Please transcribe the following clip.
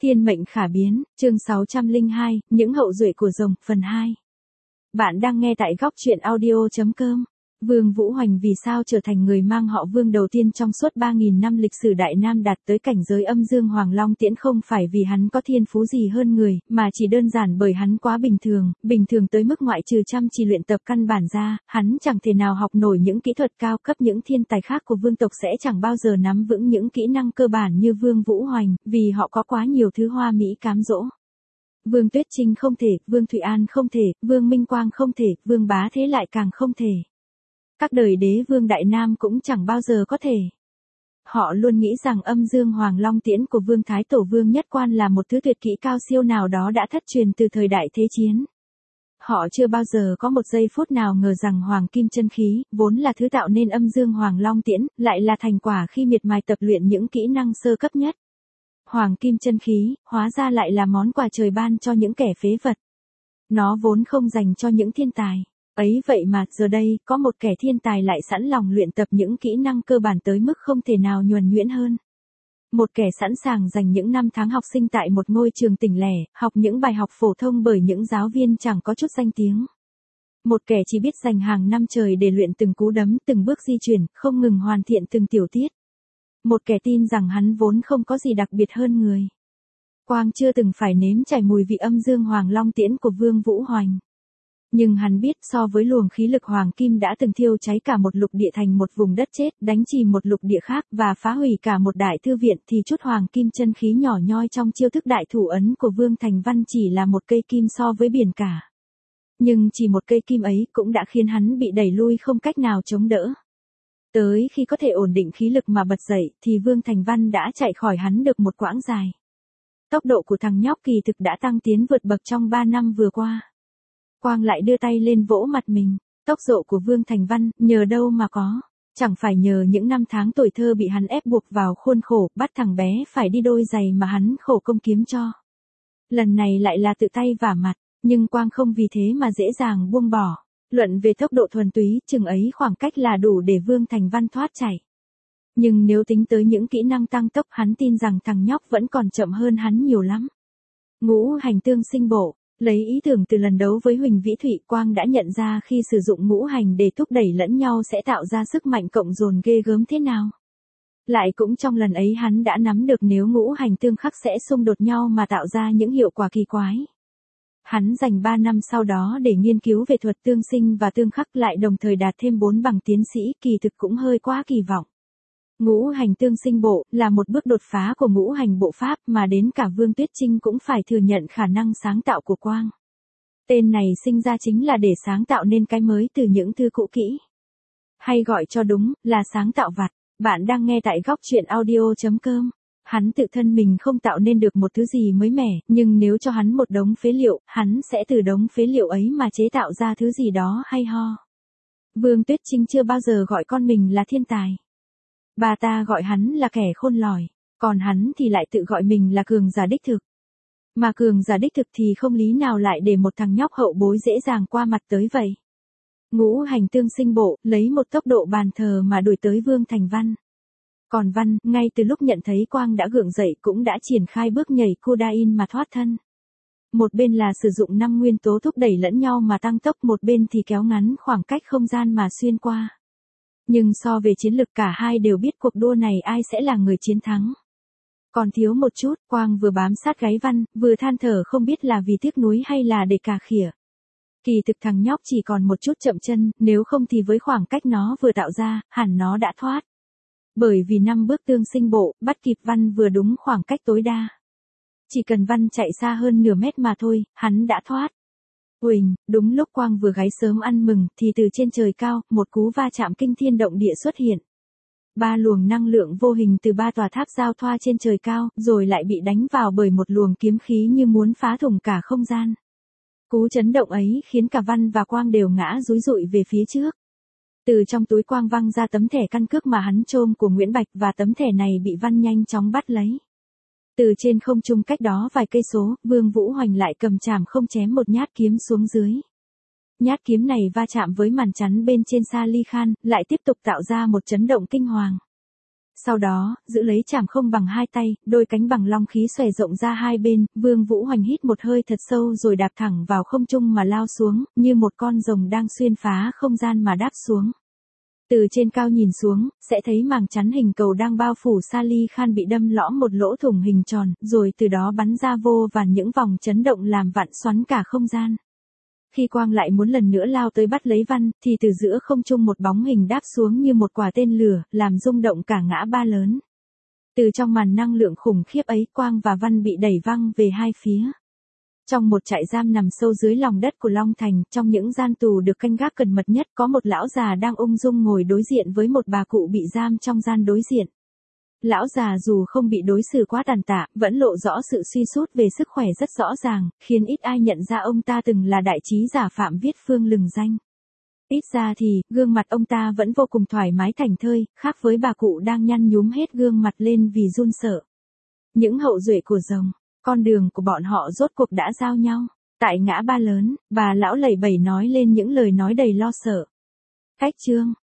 Thiên mệnh khả biến, chương 602, những hậu duệ của rồng, phần 2. Bạn đang nghe tại góc truyện audio.com. Vương Vũ Hoành vì sao trở thành người mang họ Vương đầu tiên trong suốt 3.000 năm lịch sử Đại Nam đạt tới cảnh giới âm dương Hoàng Long Tiễn không phải vì hắn có thiên phú gì hơn người, mà chỉ đơn giản bởi hắn quá bình thường tới mức ngoại trừ chăm chỉ luyện tập căn bản ra, hắn chẳng thể nào học nổi những kỹ thuật cao cấp. Những thiên tài khác của vương tộc sẽ chẳng bao giờ nắm vững những kỹ năng cơ bản như Vương Vũ Hoành, vì họ có quá nhiều thứ hoa mỹ cám dỗ. Vương Tuyết Trinh không thể, Vương Thụy An không thể, Vương Minh Quang không thể, Vương Bá Thế lại càng không thể. Các đời đế vương Đại Nam cũng chẳng bao giờ có thể. Họ luôn nghĩ rằng âm dương Hoàng Long Tiễn của Vương Thái Tổ Vương Nhất Quan là một thứ tuyệt kỹ cao siêu nào đó đã thất truyền từ thời đại Thế Chiến. Họ chưa bao giờ có một giây phút nào ngờ rằng Hoàng Kim Chân Khí, vốn là thứ tạo nên âm dương Hoàng Long Tiễn, lại là thành quả khi miệt mài tập luyện những kỹ năng sơ cấp nhất. Hoàng Kim Chân Khí, hóa ra lại là món quà trời ban cho những kẻ phế vật. Nó vốn không dành cho những thiên tài. Ấy vậy mà, giờ đây, có một kẻ thiên tài lại sẵn lòng luyện tập những kỹ năng cơ bản tới mức không thể nào nhuần nhuyễn hơn. Một kẻ sẵn sàng dành những năm tháng học sinh tại một ngôi trường tỉnh lẻ, học những bài học phổ thông bởi những giáo viên chẳng có chút danh tiếng. Một kẻ chỉ biết dành hàng năm trời để luyện từng cú đấm, từng bước di chuyển, không ngừng hoàn thiện từng tiểu tiết. Một kẻ tin rằng hắn vốn không có gì đặc biệt hơn người. Quang chưa từng phải nếm trải mùi vị âm dương Hoàng Long Tiễn của Vương Vũ Hoành. Nhưng hắn biết so với luồng khí lực hoàng kim đã từng thiêu cháy cả một lục địa thành một vùng đất chết, đánh chìm một lục địa khác và phá hủy cả một đại thư viện thì chút hoàng kim chân khí nhỏ nhoi trong chiêu thức đại thủ ấn của Vương Thành Văn chỉ là một cây kim so với biển cả. Nhưng chỉ một cây kim ấy cũng đã khiến hắn bị đẩy lui không cách nào chống đỡ. Tới khi có thể ổn định khí lực mà bật dậy thì Vương Thành Văn đã chạy khỏi hắn được một quãng dài. Tốc độ của thằng nhóc kỳ thực đã tăng tiến vượt bậc trong 3 năm vừa qua. Quang lại đưa tay lên vỗ mặt mình, tốc độ của Vương Thành Văn, nhờ đâu mà có, chẳng phải nhờ những năm tháng tuổi thơ bị hắn ép buộc vào khuôn khổ, bắt thằng bé phải đi đôi giày mà hắn khổ công kiếm cho. Lần này lại là tự tay vả mặt, nhưng Quang không vì thế mà dễ dàng buông bỏ. Luận về tốc độ thuần túy, chừng ấy khoảng cách là đủ để Vương Thành Văn thoát chảy. Nhưng nếu tính tới những kỹ năng tăng tốc, hắn tin rằng thằng nhóc vẫn còn chậm hơn hắn nhiều lắm. Ngũ hành tương sinh bộ. Lấy ý tưởng từ lần đấu với Huỳnh Vĩ Thụy, Quang đã nhận ra khi sử dụng ngũ hành để thúc đẩy lẫn nhau sẽ tạo ra sức mạnh cộng dồn ghê gớm thế nào. Lại cũng trong lần ấy hắn đã nắm được nếu ngũ hành tương khắc sẽ xung đột nhau mà tạo ra những hiệu quả kỳ quái. Hắn dành 3 năm sau đó để nghiên cứu về thuật tương sinh và tương khắc, lại đồng thời đạt thêm 4 bằng tiến sĩ, kỳ thực cũng hơi quá kỳ vọng. Ngũ hành tương sinh bộ là một bước đột phá của ngũ hành bộ pháp mà đến cả Vương Tuyết Trinh cũng phải thừa nhận khả năng sáng tạo của Quang. Tên này sinh ra chính là để sáng tạo nên cái mới từ những thứ cũ kỹ. Hay gọi cho đúng là sáng tạo vặt. Bạn đang nghe tại góc truyện audio.com. Hắn tự thân mình không tạo nên được một thứ gì mới mẻ, nhưng nếu cho hắn một đống phế liệu, hắn sẽ từ đống phế liệu ấy mà chế tạo ra thứ gì đó hay ho. Vương Tuyết Trinh chưa bao giờ gọi con mình là thiên tài. Bà ta gọi hắn là kẻ khôn lỏi, còn hắn thì lại tự gọi mình là cường giả đích thực. Mà cường giả đích thực thì không lý nào lại để một thằng nhóc hậu bối dễ dàng qua mặt tới vậy. Ngũ hành tương sinh bộ, lấy một tốc độ bàn thờ mà đuổi tới Vương Thành Văn. Còn Văn, ngay từ lúc nhận thấy Quang đã gượng dậy cũng đã triển khai bước nhảy Kodain mà thoát thân. Một bên là sử dụng 5 nguyên tố thúc đẩy lẫn nhau mà tăng tốc, một bên thì kéo ngắn khoảng cách không gian mà xuyên qua. Nhưng so về chiến lực cả hai đều biết cuộc đua này ai sẽ là người chiến thắng. Còn thiếu một chút, Quang vừa bám sát gáy Văn, vừa than thở không biết là vì tiếc nuối hay là để cà khịa. Kỳ thực thằng nhóc chỉ còn một chút chậm chân, nếu không thì với khoảng cách nó vừa tạo ra, hẳn nó đã thoát. Bởi vì 5 bước tương sinh bộ, bắt kịp Văn vừa đúng khoảng cách tối đa. Chỉ cần Văn chạy xa hơn nửa mét mà thôi, hắn đã thoát. Uỳnh, đúng lúc Quang vừa gáy sớm ăn mừng, thì từ trên trời cao, một cú va chạm kinh thiên động địa xuất hiện. 3 luồng năng lượng vô hình từ 3 tòa tháp giao thoa trên trời cao, rồi lại bị đánh vào bởi một luồng kiếm khí như muốn phá thủng cả không gian. Cú chấn động ấy khiến cả Văn và Quang đều ngã dúi dụi về phía trước. Từ trong túi Quang văng ra tấm thẻ căn cước mà hắn trôm của Nguyễn Bạch, và tấm thẻ này bị Văn nhanh chóng bắt lấy. Từ trên không trung cách đó vài cây số, Vương Vũ Hoành lại cầm chảm không chém một nhát kiếm xuống dưới. Nhát kiếm này va chạm với màn chắn bên trên Sa Ly Khan, lại tiếp tục tạo ra một chấn động kinh hoàng. Sau đó, giữ lấy chảm không bằng hai tay, đôi cánh bằng long khí xòe rộng ra hai bên, Vương Vũ Hoành hít một hơi thật sâu rồi đạp thẳng vào không trung mà lao xuống, như một con rồng đang xuyên phá không gian mà đáp xuống. Từ trên cao nhìn xuống, sẽ thấy màng chắn hình cầu đang bao phủ Sally Khan bị đâm lõm một lỗ thủng hình tròn, rồi từ đó bắn ra vô vàn những vòng chấn động làm vặn xoắn cả không gian. Khi Quang lại muốn lần nữa lao tới bắt lấy Văn, thì từ giữa không trung một bóng hình đáp xuống như một quả tên lửa, làm rung động cả ngã ba lớn. Từ trong màn năng lượng khủng khiếp ấy, Quang và Văn bị đẩy văng về hai phía. Trong một trại giam nằm sâu dưới lòng đất của Long Thành, trong những gian tù được canh gác cẩn mật nhất, có một lão già đang ung dung ngồi đối diện với một bà cụ bị giam trong gian đối diện. Lão già dù không bị đối xử quá tàn tạ, vẫn lộ rõ sự suy sút về sức khỏe rất rõ ràng, khiến ít ai nhận ra ông ta từng là đại trí giả Phạm Viết Phương lừng danh. Ít ra thì, gương mặt ông ta vẫn vô cùng thoải mái thảnh thơi, khác với bà cụ đang nhăn nhúm hết gương mặt lên vì run sợ. Những hậu duệ của rồng, con đường của bọn họ rốt cuộc đã giao nhau. Tại ngã ba lớn, bà lão lầy bẩy nói lên những lời nói đầy lo sợ. Cách chương